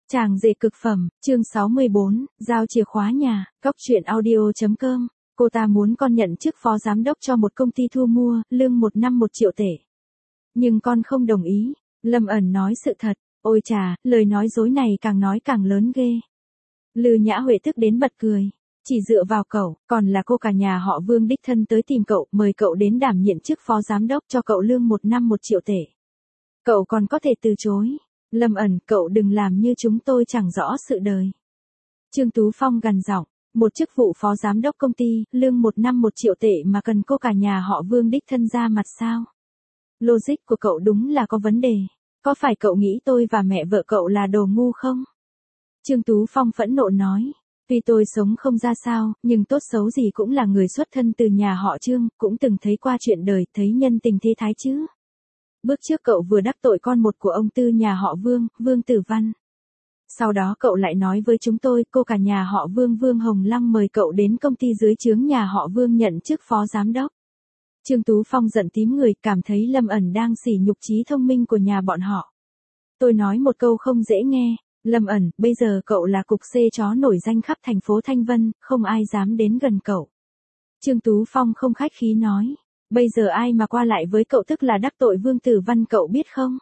Chàng rể cực phẩm, chương 64, giao chìa khóa nhà, cóc truyện audio.com. Cô ta muốn con nhận chức phó giám đốc cho một công ty thu mua, lương một năm 1 triệu tệ. Nhưng con không đồng ý. Lâm ẩn nói sự thật. Ôi chà, lời nói dối này càng nói càng lớn ghê. Lư Nhã Huệ tức đến bật cười. Chỉ dựa vào cậu, còn là cô cả nhà họ Vương đích thân tới tìm cậu, mời cậu đến đảm nhiệm chức phó giám đốc cho cậu lương một năm 1 triệu tệ. Cậu còn có thể từ chối. Lâm ẩn, cậu đừng làm như chúng tôi chẳng rõ sự đời. Trương Tú Phong gằn giọng, một chức vụ phó giám đốc công ty, lương một năm 1 triệu tệ mà cần cô cả nhà họ Vương đích thân ra mặt sao? Logic của cậu đúng là có vấn đề. Có phải cậu nghĩ tôi và mẹ vợ cậu là đồ ngu không? Trương Tú Phong phẫn nộ nói. Tuy tôi sống không ra sao, nhưng tốt xấu gì cũng là người xuất thân từ nhà họ Trương, cũng từng thấy qua chuyện đời, thấy nhân tình thế thái chứ. Bước trước cậu vừa đắc tội con một của ông Tư nhà họ Vương, Vương Tử Văn. Sau đó cậu lại nói với chúng tôi, cô cả nhà họ Vương Vương Hồng Lăng mời cậu đến công ty dưới trướng nhà họ Vương nhận chức phó giám đốc. Trương Tú Phong giận tím người, cảm thấy Lâm ẩn đang sỉ nhục trí thông minh của nhà bọn họ. Tôi nói một câu không dễ nghe, Lâm ẩn, bây giờ cậu là cục C chó nổi danh khắp thành phố Thanh Vân, không ai dám đến gần cậu. Trương Tú Phong không khách khí nói. Bây giờ ai mà qua lại với cậu tức là đắc tội Vương Tử Văn cậu biết không?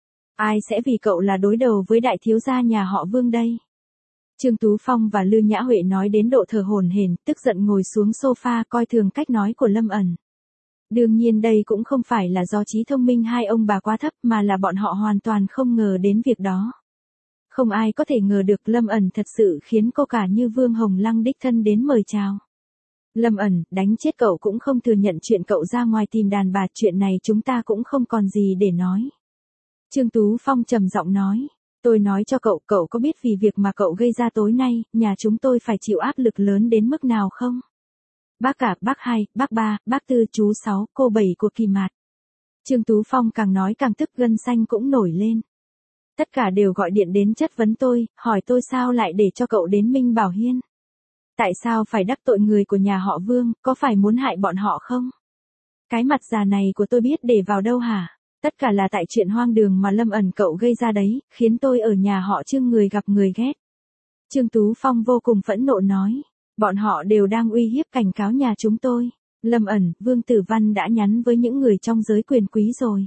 Ai sẽ vì cậu là đối đầu với đại thiếu gia nhà họ Vương đây? Trương Tú Phong và Lư Nhã Huệ nói đến độ thở hổn hển, tức giận ngồi xuống sofa coi thường cách nói của Lâm ẩn. Đương nhiên đây cũng không phải là do trí thông minh hai ông bà quá thấp mà là bọn họ hoàn toàn không ngờ đến việc đó. Không ai có thể ngờ được Lâm ẩn thật sự khiến cô cả như Vương Hồng Lăng đích thân đến mời chào. Lâm ẩn, đánh chết cậu cũng không thừa nhận chuyện cậu ra ngoài tìm đàn bà, chuyện này chúng ta cũng không còn gì để nói. Trương Tú Phong trầm giọng nói, tôi nói cho cậu, cậu có biết vì việc mà cậu gây ra tối nay, nhà chúng tôi phải chịu áp lực lớn đến mức nào không? Bác cả, bác hai, bác ba, bác tư, chú sáu, cô bảy của Kỳ Mạt. Trương Tú Phong càng nói càng tức, gân xanh cũng nổi lên. Tất cả đều gọi điện đến chất vấn tôi, hỏi tôi sao lại để cho cậu đến Minh Bảo Hiên. Tại sao phải đắc tội người của nhà họ Vương, có phải muốn hại bọn họ không? Cái mặt già này của tôi biết để vào đâu hả? Tất cả là tại chuyện hoang đường mà Lâm ẩn cậu gây ra đấy, khiến tôi ở nhà họ Trương người gặp người ghét. Trương Tú Phong vô cùng phẫn nộ nói, bọn họ đều đang uy hiếp cảnh cáo nhà chúng tôi. Lâm ẩn, Vương Tử Văn đã nhắn với những người trong giới quyền quý rồi.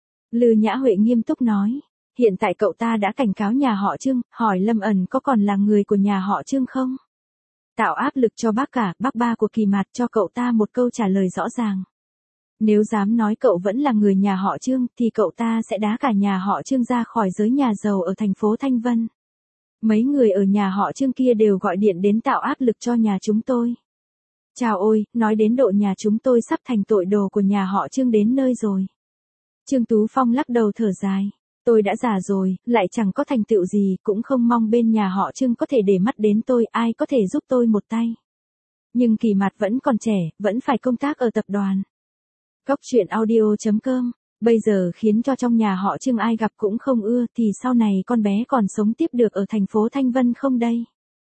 Lư Nhã Huệ nghiêm túc nói, hiện tại cậu ta đã cảnh cáo nhà họ Trương, hỏi Lâm ẩn có còn là người của nhà họ Trương không? Tạo áp lực cho bác cả, bác ba của Kỳ Mạt cho cậu ta một câu trả lời rõ ràng. Nếu dám nói cậu vẫn là người nhà họ Trương thì cậu ta sẽ đá cả nhà họ Trương ra khỏi giới nhà giàu ở thành phố Thanh Vân. Mấy người ở nhà họ Trương kia đều gọi điện đến tạo áp lực cho nhà chúng tôi. Chào ôi, nói đến độ nhà chúng tôi sắp thành tội đồ của nhà họ Trương đến nơi rồi. Trương Tú Phong lắc đầu thở dài. Tôi đã già rồi, lại chẳng có thành tựu gì, cũng không mong bên nhà họ Trương có thể để mắt đến tôi, ai có thể giúp tôi một tay. Nhưng Kỳ Mạt vẫn còn trẻ, vẫn phải công tác ở tập đoàn. Cóc truyện audio.com, bây giờ khiến cho trong nhà họ Trương ai gặp cũng không ưa, thì sau này con bé còn sống tiếp được ở thành phố Thanh Vân không đây?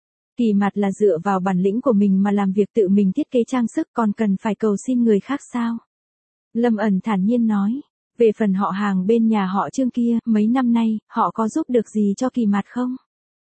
Kỳ Mạt là dựa vào bản lĩnh của mình mà làm việc, tự mình thiết kế trang sức, còn cần phải cầu xin người khác sao? Lâm ẩn thản nhiên nói. Về phần họ hàng bên nhà họ Trương kia, mấy năm nay, họ có giúp được gì cho Kỳ Mạt không?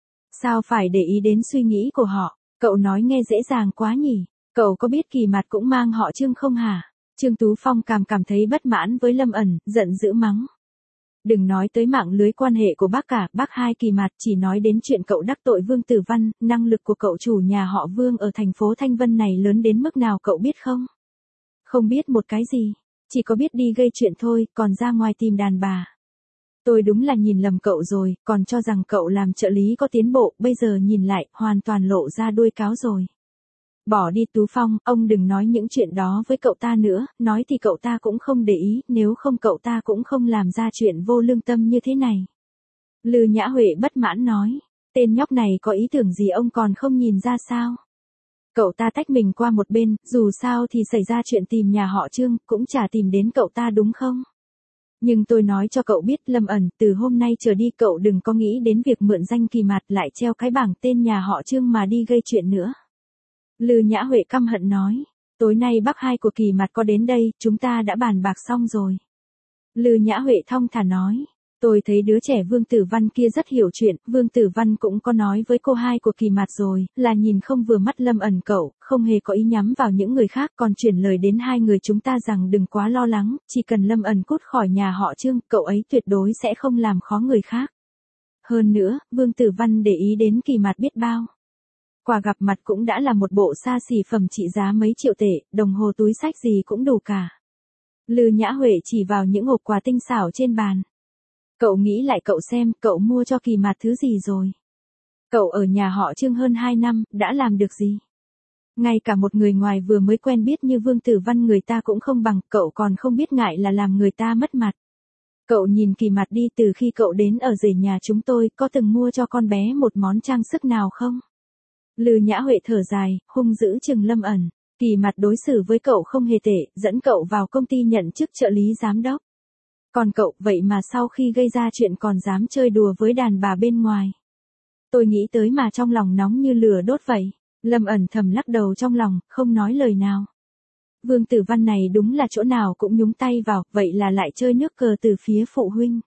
Sao phải để ý đến suy nghĩ của họ? Cậu nói nghe dễ dàng quá nhỉ? Cậu có biết Kỳ Mạt cũng mang họ Trương không hả? Trương Tú Phong cảm thấy bất mãn với Lâm ẩn, giận dữ mắng. Đừng nói tới mạng lưới quan hệ của bác cả, bác hai Kỳ Mạt, chỉ nói đến chuyện cậu đắc tội Vương Tử Văn, năng lực của cậu chủ nhà họ Vương ở thành phố Thanh Vân này lớn đến mức nào cậu biết không? Không biết một cái gì. Chỉ có biết đi gây chuyện thôi, còn ra ngoài tìm đàn bà. Tôi đúng là nhìn lầm cậu rồi, còn cho rằng cậu làm trợ lý có tiến bộ, bây giờ nhìn lại, hoàn toàn lộ ra đuôi cáo rồi. Bỏ đi Tú Phong, ông đừng nói những chuyện đó với cậu ta nữa, nói thì cậu ta cũng không để ý, nếu không cậu ta cũng không làm ra chuyện vô lương tâm như thế này. Lư Nhã Huệ bất mãn nói, tên nhóc này có ý tưởng gì ông còn không nhìn ra sao? Cậu ta tách mình qua một bên, dù sao thì xảy ra chuyện tìm nhà họ Trương, cũng chả tìm đến cậu ta đúng không? Nhưng tôi nói cho cậu biết Lâm ẩn, từ hôm nay trở đi cậu đừng có nghĩ đến việc mượn danh Kỳ Mạt lại treo cái bảng tên nhà họ Trương mà đi gây chuyện nữa. Lư Nhã Huệ căm hận nói, tối nay bác hai của Kỳ Mạt có đến đây, chúng ta đã bàn bạc xong rồi. Lư Nhã Huệ thong thả nói, Tôi thấy đứa trẻ Vương Tử Văn kia rất hiểu chuyện, Vương Tử Văn cũng có nói với cô hai của Kỳ Mạt rồi, là nhìn không vừa mắt Lâm ẩn cậu, không hề có ý nhắm vào những người khác, còn chuyển lời đến hai người chúng ta rằng đừng quá lo lắng, chỉ cần Lâm ẩn cút khỏi nhà họ Trương, cậu ấy tuyệt đối sẽ không làm khó người khác. Hơn nữa, Vương Tử Văn để ý đến Kỳ Mạt biết bao. Quà gặp mặt cũng đã là một bộ xa xỉ phẩm trị giá mấy triệu tệ, đồng hồ túi xách gì cũng đủ cả. Lư Nhã Huệ chỉ vào những hộp quà tinh xảo trên bàn. Cậu nghĩ lại cậu xem, cậu mua cho Kỳ Mạt thứ gì rồi? Cậu ở nhà họ Trương hơn 2 năm, đã làm được gì? Ngay cả một người ngoài vừa mới quen biết như Vương Tử Văn người ta cũng không bằng, cậu còn không biết ngại là làm người ta mất mặt. Cậu nhìn Kỳ Mạt đi, từ khi cậu đến ở rể nhà chúng tôi, có từng mua cho con bé một món trang sức nào không? Lư Nhã Huệ thở dài, hung dữ chừng Lâm ẩn. Kỳ Mạt đối xử với cậu không hề tệ, dẫn cậu vào công ty nhận chức trợ lý giám đốc. Còn cậu, vậy mà sau khi gây ra chuyện còn dám chơi đùa với đàn bà bên ngoài. Tôi nghĩ tới mà trong lòng nóng như lửa đốt vậy. Lâm ẩn thầm lắc đầu trong lòng, không nói lời nào. Vương Tử Văn này đúng là chỗ nào cũng nhúng tay vào, vậy là lại chơi nước cờ từ phía phụ huynh.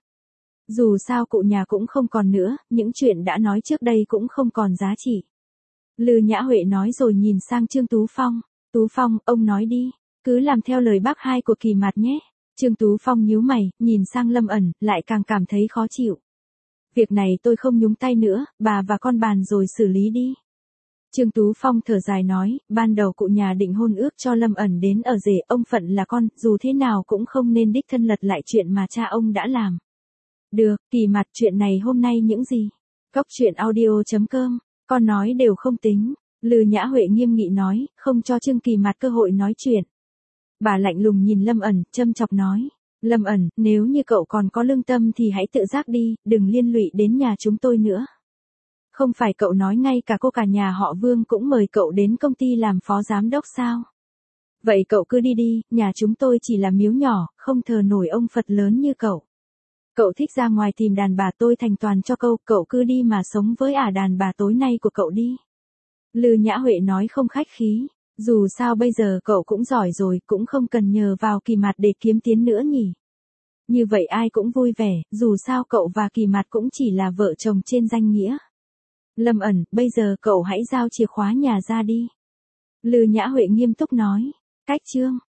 Dù sao cụ nhà cũng không còn nữa, những chuyện đã nói trước đây cũng không còn giá trị. Lư Nhã Huệ nói rồi nhìn sang Trương Tú Phong. Tú Phong, ông nói đi, cứ làm theo lời bác hai của Kỳ Mạt nhé. Trương Tú Phong nhíu mày, nhìn sang Lâm ẩn, lại càng cảm thấy khó chịu. Việc này tôi không nhúng tay nữa, bà và con bàn rồi xử lý đi. Trương Tú Phong thở dài nói, ban đầu cụ nhà định hôn ước cho Lâm ẩn đến ở rể, ông phận là con, dù thế nào cũng không nên đích thân lật lại chuyện mà cha ông đã làm. Được, Kỳ Mạt, chuyện này hôm nay những gì? Cóc truyện audio.com, con nói đều không tính. Lư Nhã Huệ nghiêm nghị nói, không cho Trương Kỳ Mạt cơ hội nói chuyện. Bà lạnh lùng nhìn Lâm ẩn, châm chọc nói. Lâm ẩn, nếu như cậu còn có lương tâm thì hãy tự giác đi, đừng liên lụy đến nhà chúng tôi nữa. Không phải cậu nói ngay cả cô cả nhà họ Vương cũng mời cậu đến công ty làm phó giám đốc sao? Vậy cậu cứ đi đi, nhà chúng tôi chỉ là miếu nhỏ, không thờ nổi ông Phật lớn như cậu. Cậu thích ra ngoài tìm đàn bà tôi thành toàn cho cậu cứ đi mà sống với đàn bà tối nay của cậu đi. Lư Nhã Huệ nói không khách khí. Dù sao bây giờ cậu cũng giỏi rồi, cũng không cần nhờ vào Kỳ Mạt để kiếm tiền nữa nhỉ. Như vậy ai cũng vui vẻ, dù sao cậu và Kỳ Mạt cũng chỉ là vợ chồng trên danh nghĩa. Lâm ẩn, bây giờ cậu hãy giao chìa khóa nhà ra đi. Lư Nhã Huệ nghiêm túc nói. Cách chương.